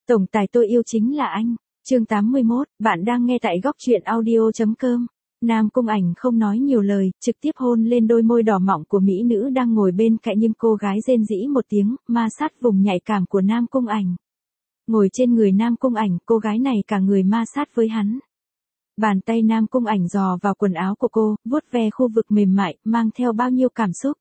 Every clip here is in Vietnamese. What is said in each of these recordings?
Tổng tài tôi yêu chính là anh. Chương 81, bạn đang nghe tại góc truyện audio.com. Nam Cung Ảnh không nói nhiều lời, trực tiếp hôn lên đôi môi đỏ mọng của mỹ nữ đang ngồi bên cạnh, nhưng cô gái rên rỉ một tiếng, ma sát vùng nhạy cảm của Nam Cung Ảnh. Ngồi trên người Nam Cung Ảnh, cô gái này cả người ma sát với hắn. Bàn tay Nam Cung Ảnh dò vào quần áo của cô, vuốt ve khu vực mềm mại, mang theo bao nhiêu cảm xúc.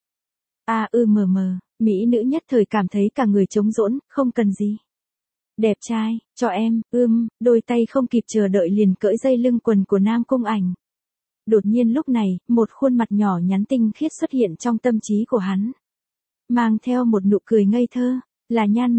Mỹ nữ nhất thời cảm thấy cả người trống rỗng, không cần gì. Đẹp trai, cho em, đôi tay không kịp chờ đợi liền cởi dây lưng quần của Nam Cung Ảnh. Đột nhiên lúc này, một khuôn mặt nhỏ nhắn tinh khiết xuất hiện trong tâm trí của hắn. Mang theo một nụ cười ngây thơ, là Nhan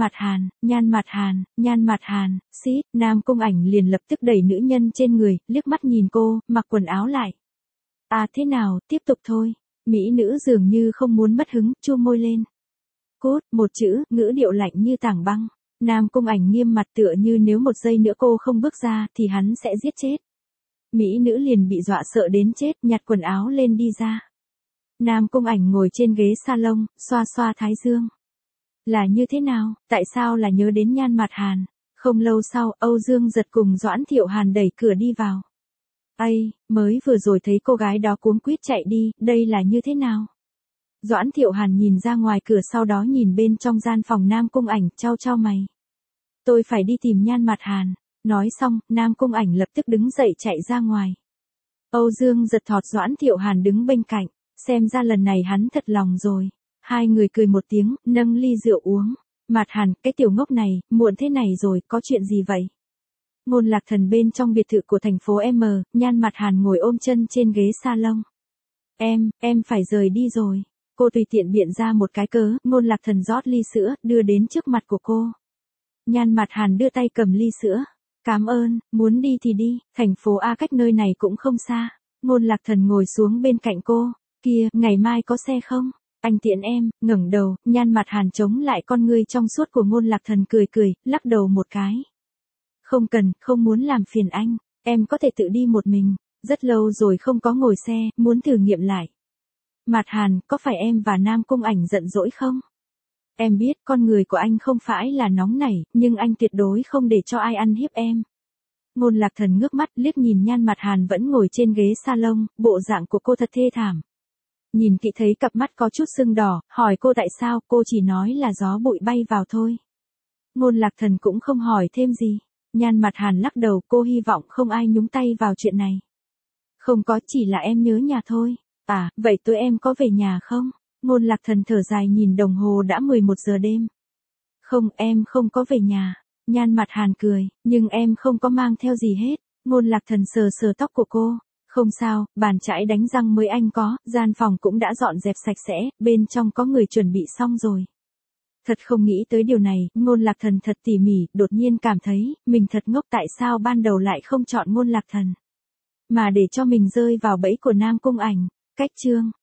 Mạt Hàn, xít, Nam Cung Ảnh liền lập tức đẩy nữ nhân trên người, liếc mắt nhìn cô, mặc quần áo lại. Thế nào, tiếp tục thôi. Mỹ nữ dường như không muốn mất hứng, chua môi lên. Cốt, một chữ, ngữ điệu lạnh như tảng băng. Nam Cung Ảnh nghiêm mặt tựa như nếu một giây nữa cô không bước ra thì hắn sẽ giết chết. Mỹ nữ liền bị dọa sợ đến chết, nhặt quần áo lên đi ra. Nam Cung Ảnh ngồi trên ghế salon, xoa xoa thái dương. Là như thế nào, tại sao là nhớ đến Nhan Mạt Hàn? Không lâu sau, Âu Dương Giật cùng Doãn Thiệu Hàn đẩy cửa đi vào. Mới vừa rồi thấy cô gái đó cuống quýt chạy đi, đây là như thế nào? Doãn Thiệu Hàn nhìn ra ngoài cửa, sau đó nhìn bên trong gian phòng Nam Cung Ảnh, chau mày. Tôi phải đi tìm Nhan Mạt Hàn. Nói xong, Nam Cung Ảnh lập tức đứng dậy chạy ra ngoài. Âu Dương Giật thọt Doãn Thiệu Hàn đứng bên cạnh, xem ra lần này hắn thật lòng rồi. Hai người cười một tiếng, nâng ly rượu uống. Mạt Hàn, cái tiểu ngốc này, muộn thế này rồi, có chuyện gì vậy? Ngôn Lạc Thần bên trong biệt thự của thành phố M, Nhan Mạt Hàn ngồi ôm chân trên ghế salon. Em phải rời đi rồi. Cô tùy tiện biện ra một cái cớ, Ngôn Lạc Thần rót ly sữa, đưa đến trước mặt của cô. Nhan Mạt Hàn đưa tay cầm ly sữa. Cảm ơn, muốn đi thì đi, thành phố A cách nơi này cũng không xa. Ngôn Lạc Thần ngồi xuống bên cạnh cô. Kia, ngày mai có xe không? Anh tiện em. Ngẩng đầu, Nhan Mạt Hàn chống lại con ngươi trong suốt của Ngôn Lạc Thần, cười, lắc đầu một cái. Không cần, không muốn làm phiền anh, em có thể tự đi một mình, rất lâu rồi không có ngồi xe, muốn thử nghiệm lại. Mạt Hàn, có phải em và Nam Cung Ảnh giận dỗi không? Em biết con người của anh không phải là nóng nảy, nhưng anh tuyệt đối không để cho ai ăn hiếp em. Ngôn Lạc Thần ngước mắt liếc nhìn Nhan Mạt Hàn vẫn ngồi trên ghế salon, bộ dạng của cô thật thê thảm. Nhìn kỹ thấy cặp mắt có chút sưng đỏ, hỏi cô tại sao, cô chỉ nói là gió bụi bay vào thôi. Ngôn Lạc Thần cũng không hỏi thêm gì. Nhan Mạt Hàn lắc đầu, cô hy vọng không ai nhúng tay vào chuyện này. Không có, chỉ là em nhớ nhà thôi. Vậy tối em có về nhà không? Ngôn Lạc Thần thở dài nhìn đồng hồ đã 11 giờ đêm. Không, em không có về nhà. Nhan Mạt Hàn cười, nhưng em không có mang theo gì hết. Ngôn Lạc Thần sờ sờ tóc của cô. Không sao, bàn chải đánh răng mới anh có, gian phòng cũng đã dọn dẹp sạch sẽ, bên trong có người chuẩn bị xong rồi. Thật không nghĩ tới điều này, Ngôn Lạc Thần thật tỉ mỉ, đột nhiên cảm thấy, mình thật ngốc, tại sao ban đầu lại không chọn Ngôn Lạc Thần. Mà để cho mình rơi vào bẫy của Nam Cung Ảnh. Cách chương